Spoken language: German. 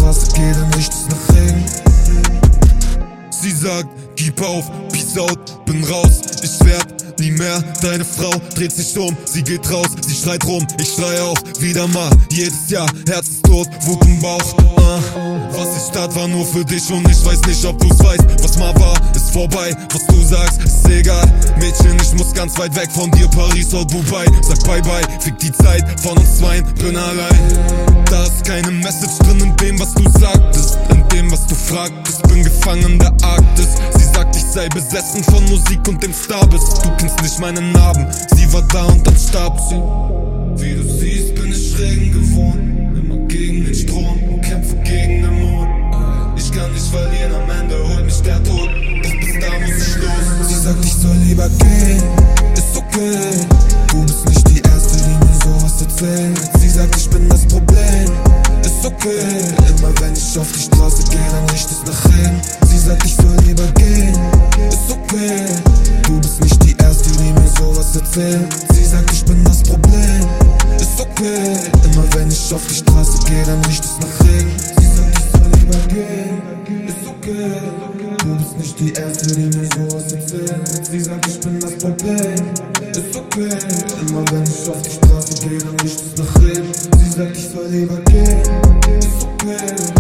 Straße gehe, dann riecht es nach Regen. Sie sagt, gib auf, peace out, bin raus, ich werd nie mehr deine Frau. Dreht sich um, sie geht raus, sie schreit rum, ich schrei auch, wieder mal, jedes Jahr, Herz ist tot, Wut im Bauch. Was ich tat, war nur für dich und ich weiß nicht, ob du's weißt. Was mal war, ist vorbei, was du sagst, ist egal. Mädchen, ich muss ganz weit weg von dir, Paris oder Dubai. Sag bye bye, fick die Zeit von uns zweien, bin allein. Da ist keine Message drin in dem, was du sagtest, in dem, was du fragtest. Bin gefangen der Arktis. Sie sagt, ich sei besessen von Musik und dem Starbis. Du kennst nicht meine Narben, sie war da und dann starb sie. Wie du siehst, bin ich Regen gewohnt, immer gegen den Strom und kämpfe gegen den Mond. Ich kann nicht verlieren, am Ende holt mich der Tod, doch bis da muss ich los. Sie sagt, ich soll lieber gehen, ist okay. Du bist nicht die Erste, die mir sowas erzählt. Sie sagt, ich bin das Problem, ist okay. Immer wenn ich auf die Straße gehe, dann riecht es nach Regen. Sie sagt, ich soll lieber gehen, ist okay. Du bist nicht die Erste, die mir sowas erzählt. Sie sagt, ich bin das Problem, ist okay. Immer wenn ich auf die Straße gehe, dann riecht es nach Regen. Sie sagt, ich soll lieber gehen, ist okay. Du bist nicht die Erste, die mir sowas erzählt. Sie sagt, ich bin das Problem, ist okay. Immer wenn ich auf die Straße gehe, dann riecht es nach Regen. Sie sagt, ich soll lieber gehen, ist okay.